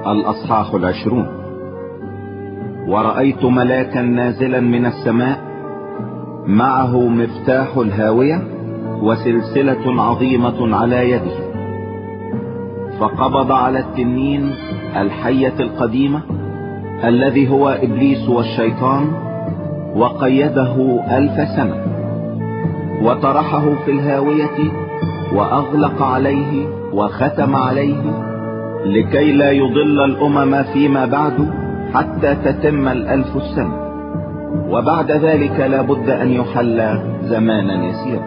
الأصحاح 20. ورأيت ملاكا نازلا من السماء معه مفتاح الهاوية وسلسلة عظيمة على يده، فقبض على التنين الحية القديمة الذي هو إبليس والشيطان، وقيده 1000 سنة، وطرحه في الهاوية وأغلق عليه وختم عليه، لكي لا يضل الأمم فيما بعد حتى تتم 1000 السنة، وبعد ذلك لا بد أن يحل زمانا يسيرا.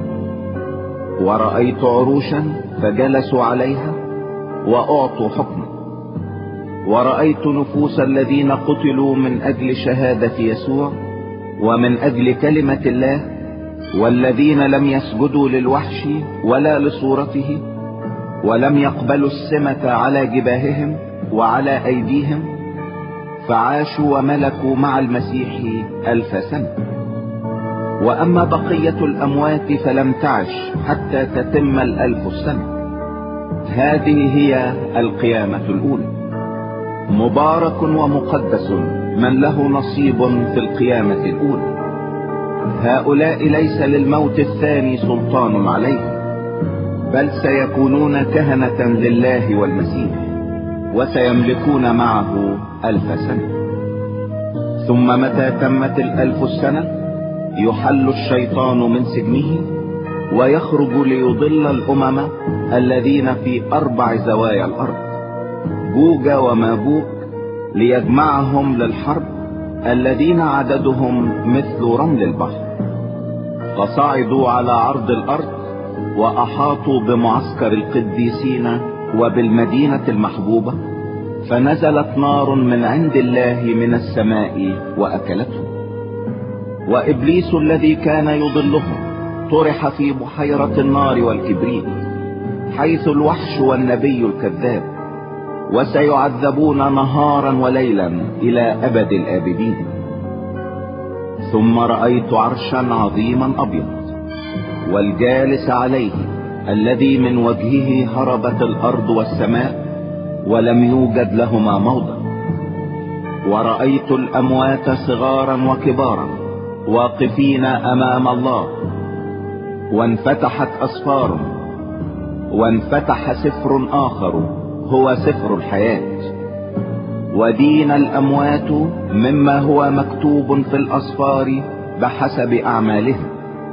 ورأيت عروشا فجلسوا عليها وأعطوا حكما. ورأيت نفوس الذين قتلوا من أجل شهادة يسوع ومن أجل كلمة الله، والذين لم يسجدوا للوحش ولا لصورته، ولم يقبلوا السمة على جباههم وعلى أيديهم، فعاشوا وملكوا مع المسيح 1000 سنة. وأما بقية الأموات فلم تعش حتى تتم 1000 السنة. هذه هي القيامة الأولى. مبارك ومقدس من له نصيب في القيامة الأولى. هؤلاء ليس للموت الثاني سلطان عليهم، بل سيكونون كهنة لله والمسيح، وسيملكون معه 1000 سنة. ثم متى تمت 1000 السنة يحل الشيطان من سجنه ويخرج ليضل الأمم الذين في 4 زوايا الأرض، جوج وماجوج، ليجمعهم للحرب، الذين عددهم مثل رمل البحر. فصعدوا على عرض الأرض وأحاطوا بمعسكر القديسين وبالمدينة المحبوبة، فنزلت نار من عند الله من السماء وأكلتهم. وإبليس الذي كان يضلهم طرح في بحيرة النار والكبريت، حيث الوحش والنبي الكذاب، وسيعذبون نهارا وليلا إلى أبد الآبدين. ثم رأيت عرشا عظيما أبيض، والجالس عليه الذي من وجهه هربت الأرض والسماء ولم يوجد لهما موضع. ورأيت الأموات صغارا وكبارا واقفين أمام الله، وانفتحت أسفار، وانفتح سفر آخر هو سفر الحياة، ودين الأموات مما هو مكتوب في الأسفار بحسب أعمالهم.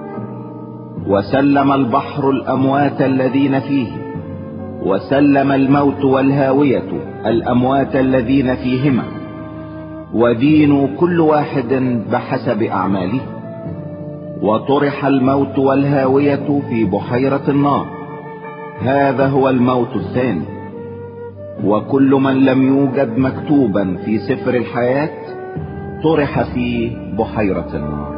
وسلم البحر الأموات الذين فيه، وسلم الموت والهاوية الأموات الذين فيهما، ودينوا كل واحد بحسب أعماله. وطرح الموت والهاوية في بحيرة النار. هذا هو الموت الثاني. وكل من لم يوجد مكتوبا في سفر الحياة طرح في بحيرة النار.